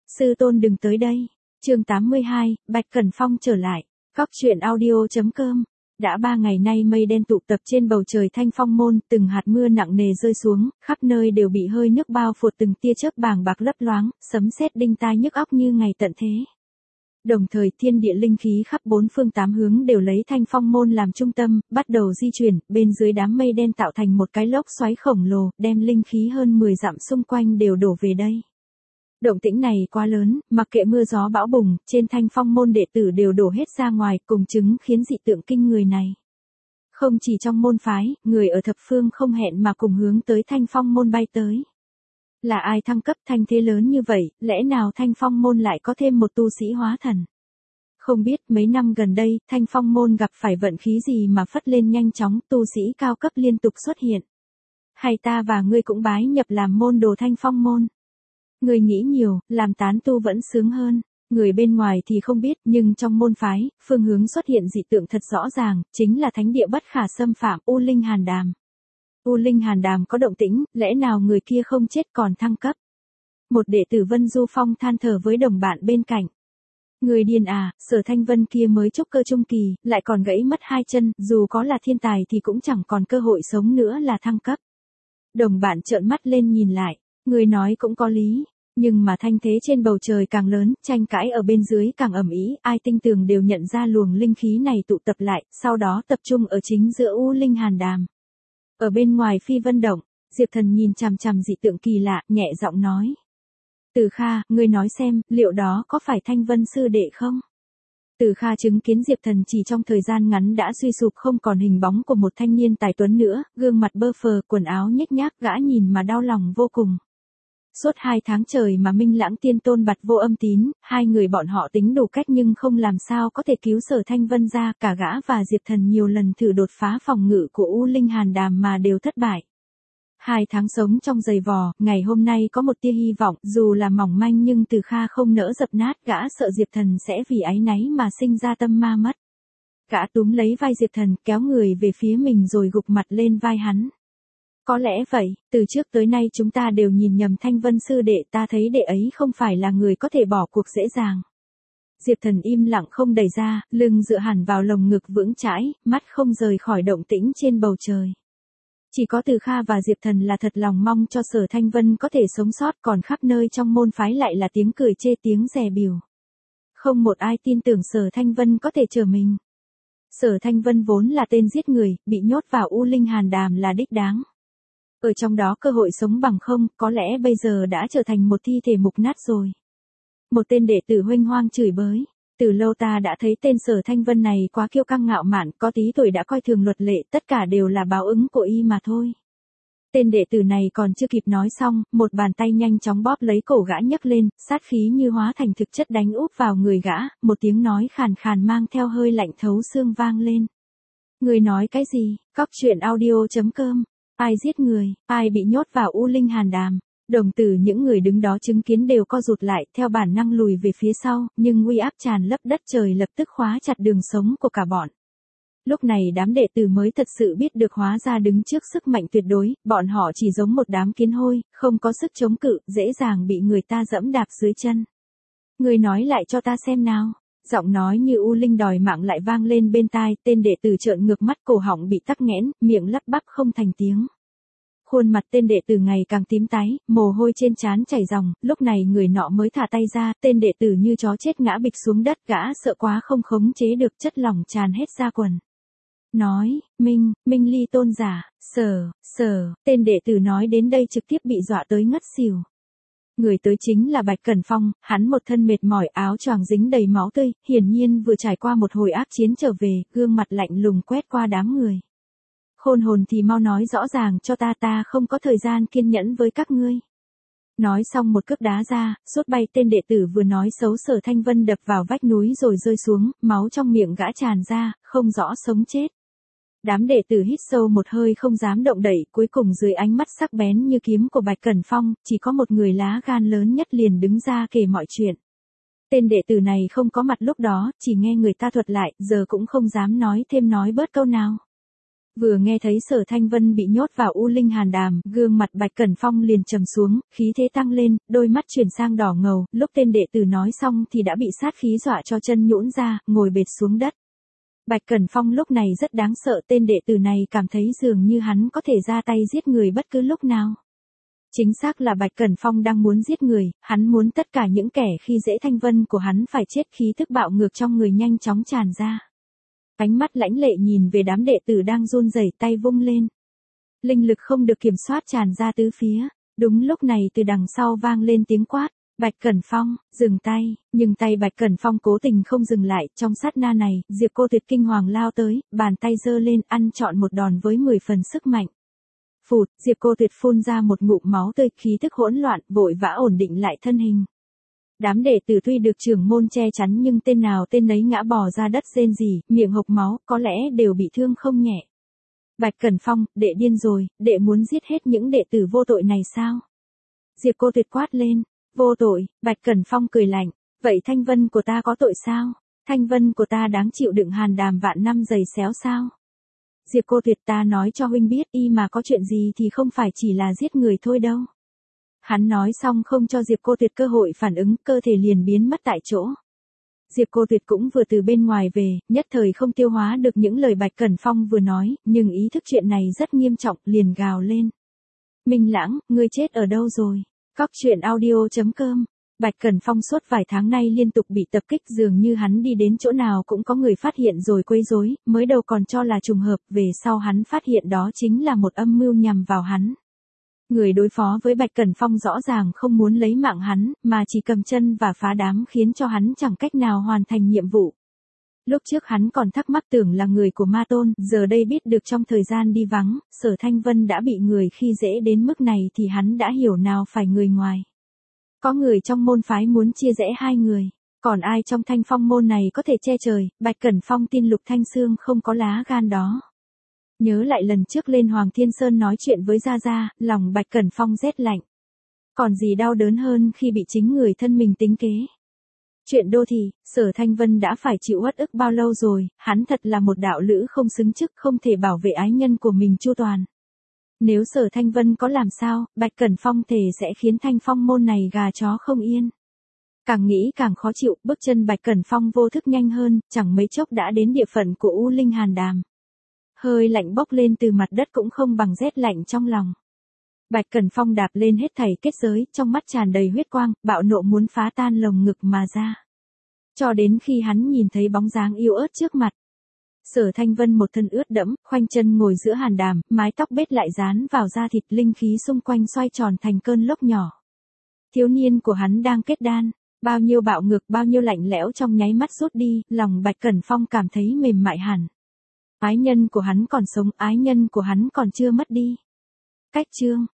Sư tôn đừng tới đây. Chương 82, Bạch Cẩn Phong trở lại. Cóc truyện audio.com. Đã 3 ngày nay mây đen tụ tập trên bầu trời Thanh Phong môn, từng hạt mưa nặng nề rơi xuống, khắp nơi đều bị hơi nước bao phủ, từng tia chớp bàng bạc lấp loáng, sấm sét đinh tai nhức óc như ngày tận thế. Đồng thời thiên địa linh khí khắp bốn phương tám hướng đều lấy Thanh Phong môn làm trung tâm, bắt đầu di chuyển, bên dưới đám mây đen tạo thành một cái lốc xoáy khổng lồ, đem linh khí hơn 10 dặm xung quanh đều đổ về đây. Động tĩnh này quá lớn, mặc kệ mưa gió bão bùng, trên Thanh Phong môn đệ tử đều đổ hết ra ngoài, cùng chứng khiến dị tượng kinh người này. Không chỉ trong môn phái, người ở thập phương không hẹn mà cùng hướng tới Thanh Phong môn bay tới. Là ai thăng cấp thanh thế lớn như vậy, lẽ nào Thanh Phong môn lại có thêm một tu sĩ hóa thần? Không biết mấy năm gần đây, Thanh Phong môn gặp phải vận khí gì mà phất lên nhanh chóng, tu sĩ cao cấp liên tục xuất hiện. Hay ta và ngươi cũng bái nhập làm môn đồ Thanh Phong môn? Người nghĩ nhiều, làm tán tu vẫn sướng hơn. Người bên ngoài thì không biết, nhưng trong môn phái, phương hướng xuất hiện dị tượng thật rõ ràng, chính là thánh địa bất khả xâm phạm, U Linh Hàn Đàm. U Linh Hàn Đàm có động tĩnh, lẽ nào người kia không chết còn thăng cấp? Một đệ tử Vân Du Phong than thở với đồng bạn bên cạnh. Người điên à, Sở Thanh Vân kia mới trúc cơ trung kỳ, lại còn gãy mất 2 chân, dù có là thiên tài thì cũng chẳng còn cơ hội sống nữa là thăng cấp. Đồng bạn trợn mắt lên nhìn lại. Người nói cũng có lý, nhưng mà thanh thế trên bầu trời càng lớn, tranh cãi ở bên dưới càng ầm ĩ, ai tinh tường đều nhận ra luồng linh khí này tụ tập lại, sau đó tập trung ở chính giữa U Linh Hàn Đàm. Ở bên ngoài phi vân động, Diệp Thần nhìn chằm chằm dị tượng kỳ lạ, nhẹ giọng nói. Từ Kha, ngươi nói xem, liệu đó có phải Thanh Vân sư đệ không? Từ Kha chứng kiến Diệp Thần chỉ trong thời gian ngắn đã suy sụp, không còn hình bóng của một thanh niên tài tuấn nữa, gương mặt bơ phờ, quần áo nhếch nhác, gã nhìn mà đau lòng vô cùng. Suốt 2 tháng trời mà Minh Lãng Tiên Tôn Bạt Vô Âm Tín, hai người bọn họ tính đủ cách nhưng không làm sao có thể cứu Sở Thanh Vân ra, cả gã và Diệp Thần nhiều lần thử đột phá phòng ngự của U Linh Hàn Đàm mà đều thất bại. 2 tháng sống trong giày vò, ngày hôm nay có một tia hy vọng, dù là mỏng manh nhưng Từ Kha không nỡ dập nát, gã sợ Diệp Thần sẽ vì áy náy mà sinh ra tâm ma mất. Gã túm lấy vai Diệp Thần, kéo người về phía mình rồi gục mặt lên vai hắn. Có lẽ vậy, từ trước tới nay chúng ta đều nhìn nhầm Thanh Vân sư đệ, ta thấy đệ ấy không phải là người có thể bỏ cuộc dễ dàng. Diệp Thần im lặng không đẩy ra, lưng dựa hẳn vào lồng ngực vững chãi, mắt không rời khỏi động tĩnh trên bầu trời. Chỉ có Từ Kha và Diệp Thần là thật lòng mong cho Sở Thanh Vân có thể sống sót, còn khắp nơi trong môn phái lại là tiếng cười chê, tiếng dè bỉu. Không một ai tin tưởng Sở Thanh Vân có thể trở mình. Sở Thanh Vân vốn là tên giết người, bị nhốt vào U Linh Hàn Đàm là đích đáng. Ở trong đó cơ hội sống bằng không, có lẽ bây giờ đã trở thành một thi thể mục nát rồi. Một tên đệ tử huênh hoang chửi bới. Từ lâu ta đã thấy tên Sở Thanh Vân này quá kiêu căng ngạo mạn, có tí tuổi đã coi thường luật lệ, tất cả đều là báo ứng của y mà thôi. Tên đệ tử này còn chưa kịp nói xong, một bàn tay nhanh chóng bóp lấy cổ gã nhấc lên, sát khí như hóa thành thực chất đánh úp vào người gã, một tiếng nói khàn khàn mang theo hơi lạnh thấu xương vang lên. Người nói cái gì? Cóc truyện audio.com. Ai giết người, ai bị nhốt vào U Linh Hàn Đàm? Đồng tử những người đứng đó chứng kiến đều co rụt lại, theo bản năng lùi về phía sau, nhưng uy áp tràn lấp đất trời lập tức khóa chặt đường sống của cả bọn. Lúc này đám đệ tử mới thật sự biết được hóa ra đứng trước sức mạnh tuyệt đối, bọn họ chỉ giống một đám kiến hôi, không có sức chống cự, dễ dàng bị người ta dẫm đạp dưới chân. Người nói lại cho ta xem nào. Giọng nói như U Linh đòi mạng lại vang lên bên tai, tên đệ tử trợn ngược mắt, cổ họng bị tắc nghẽn, miệng lắp bắp không thành tiếng. Khuôn mặt tên đệ tử ngày càng tím tái, mồ hôi trên trán chảy ròng, lúc này người nọ mới thả tay ra, tên đệ tử như chó chết ngã bịch xuống đất, gã sợ quá không khống chế được, chất lỏng tràn hết ra quần. Nói, Minh Ly tôn giả, Sở, tên đệ tử nói đến đây trực tiếp bị dọa tới ngất xỉu. Người tới chính là Bạch Cẩn Phong, hắn một thân mệt mỏi, áo choàng dính đầy máu tươi, hiển nhiên vừa trải qua một hồi ác chiến trở về, gương mặt lạnh lùng quét qua đám người. Khôn hồn thì mau nói rõ ràng cho ta không có thời gian kiên nhẫn với các ngươi. Nói xong một cước đá ra, sút bay tên đệ tử vừa nói xấu Sở Thanh Vân đập vào vách núi rồi rơi xuống, máu trong miệng gã tràn ra, không rõ sống chết. Đám đệ tử hít sâu một hơi không dám động đậy, cuối cùng dưới ánh mắt sắc bén như kiếm của Bạch Cẩn Phong, chỉ có một người lá gan lớn nhất liền đứng ra kể mọi chuyện. Tên đệ tử này không có mặt lúc đó, chỉ nghe người ta thuật lại, giờ cũng không dám nói thêm nói bớt câu nào. Vừa nghe thấy Sở Thanh Vân bị nhốt vào U Linh Hàn Đàm, gương mặt Bạch Cẩn Phong liền trầm xuống, khí thế tăng lên, đôi mắt chuyển sang đỏ ngầu, lúc tên đệ tử nói xong thì đã bị sát khí dọa cho chân nhũn ra, ngồi bệt xuống đất. Bạch Cẩn Phong lúc này rất đáng sợ, tên đệ tử này cảm thấy dường như hắn có thể ra tay giết người bất cứ lúc nào. Chính xác là Bạch Cẩn Phong đang muốn giết người, hắn muốn tất cả những kẻ khi dễ Thanh Vân của hắn phải chết, khí thức bạo ngược trong người nhanh chóng tràn ra. Ánh mắt lãnh lệ nhìn về đám đệ tử đang run rẩy, tay vung lên. Linh lực không được kiểm soát tràn ra tứ phía. Đúng lúc này từ đằng sau vang lên tiếng quát. Bạch Cẩn Phong, dừng tay, nhưng tay Bạch Cẩn Phong cố tình không dừng lại, trong sát na này, Diệp Cô Tuyệt kinh hoàng lao tới, bàn tay giơ lên ăn trọn một đòn với 10 phần sức mạnh. Phụt, Diệp Cô Tuyệt phun ra một ngụm máu tươi, khí tức hỗn loạn, vội vã ổn định lại thân hình. Đám đệ tử tuy được trưởng môn che chắn nhưng tên nào tên nấy ngã bò ra đất rên rỉ, miệng hộc máu, có lẽ đều bị thương không nhẹ. Bạch Cẩn Phong, đệ điên rồi, đệ muốn giết hết những đệ tử vô tội này sao? Diệp Cô Tuyệt quát lên, vô tội, Bạch Cẩn Phong cười lạnh, vậy Thanh Vân của ta có tội sao? Thanh Vân của ta đáng chịu đựng hàn đàm vạn năm giày xéo sao? Diệp Cô Tuyệt, ta nói cho huynh biết, y mà có chuyện gì thì không phải chỉ là giết người thôi đâu. Hắn nói xong không cho Diệp Cô Tuyệt cơ hội phản ứng, cơ thể liền biến mất tại chỗ. Diệp Cô Tuyệt cũng vừa từ bên ngoài về, nhất thời không tiêu hóa được những lời Bạch Cẩn Phong vừa nói, nhưng ý thức chuyện này rất nghiêm trọng, liền gào lên. Minh Lãng, ngươi chết ở đâu rồi? Cóc truyện audio.com. Bạch Cẩn Phong suốt vài tháng nay liên tục bị tập kích, dường như hắn đi đến chỗ nào cũng có người phát hiện rồi quấy rối, mới đầu còn cho là trùng hợp, về sau hắn phát hiện đó chính là một âm mưu nhằm vào hắn. Người đối phó với Bạch Cẩn Phong rõ ràng không muốn lấy mạng hắn, mà chỉ cầm chân và phá đám khiến cho hắn chẳng cách nào hoàn thành nhiệm vụ. Lúc trước hắn còn thắc mắc tưởng là người của Ma Tôn, giờ đây biết được trong thời gian đi vắng, Sở Thanh Vân đã bị người khi dễ đến mức này thì hắn đã hiểu nào phải người ngoài. Có người trong môn phái muốn chia rẽ hai người, còn ai trong Thanh Phong môn này có thể che trời, Bạch Cẩn Phong tin Lục Thanh Xương không có lá gan đó. Nhớ lại lần trước lên Hoàng Thiên Sơn nói chuyện với Gia Gia, lòng Bạch Cẩn Phong rét lạnh. Còn gì đau đớn hơn khi bị chính người thân mình tính kế. Chuyện đô thị, Sở Thanh Vân đã phải chịu uất ức bao lâu rồi, hắn thật là một đạo lữ không xứng chức, không thể bảo vệ ái nhân của mình chu toàn. Nếu Sở Thanh Vân có làm sao, Bạch Cẩn Phong thề sẽ khiến Thanh Phong môn này gà chó không yên. Càng nghĩ càng khó chịu, bước chân Bạch Cẩn Phong vô thức nhanh hơn, chẳng mấy chốc đã đến địa phận của U Linh Hàn Đàm. Hơi lạnh bốc lên từ mặt đất cũng không bằng rét lạnh trong lòng. Bạch Cẩn Phong đạp lên hết thảy kết giới, trong mắt tràn đầy huyết quang, bạo nộ muốn phá tan lồng ngực mà ra. Cho đến khi hắn nhìn thấy bóng dáng yếu ớt trước mặt. Sở Thanh Vân một thân ướt đẫm, khoanh chân ngồi giữa hàn đàm, mái tóc bết lại dán vào da thịt, linh khí xung quanh xoay tròn thành cơn lốc nhỏ. Thiếu niên của hắn đang kết đan, bao nhiêu bạo ngược, bao nhiêu lạnh lẽo trong nháy mắt rút đi, lòng Bạch Cẩn Phong cảm thấy mềm mại hẳn. Ái nhân của hắn còn sống, ái nhân của hắn còn chưa mất đi. Cách chương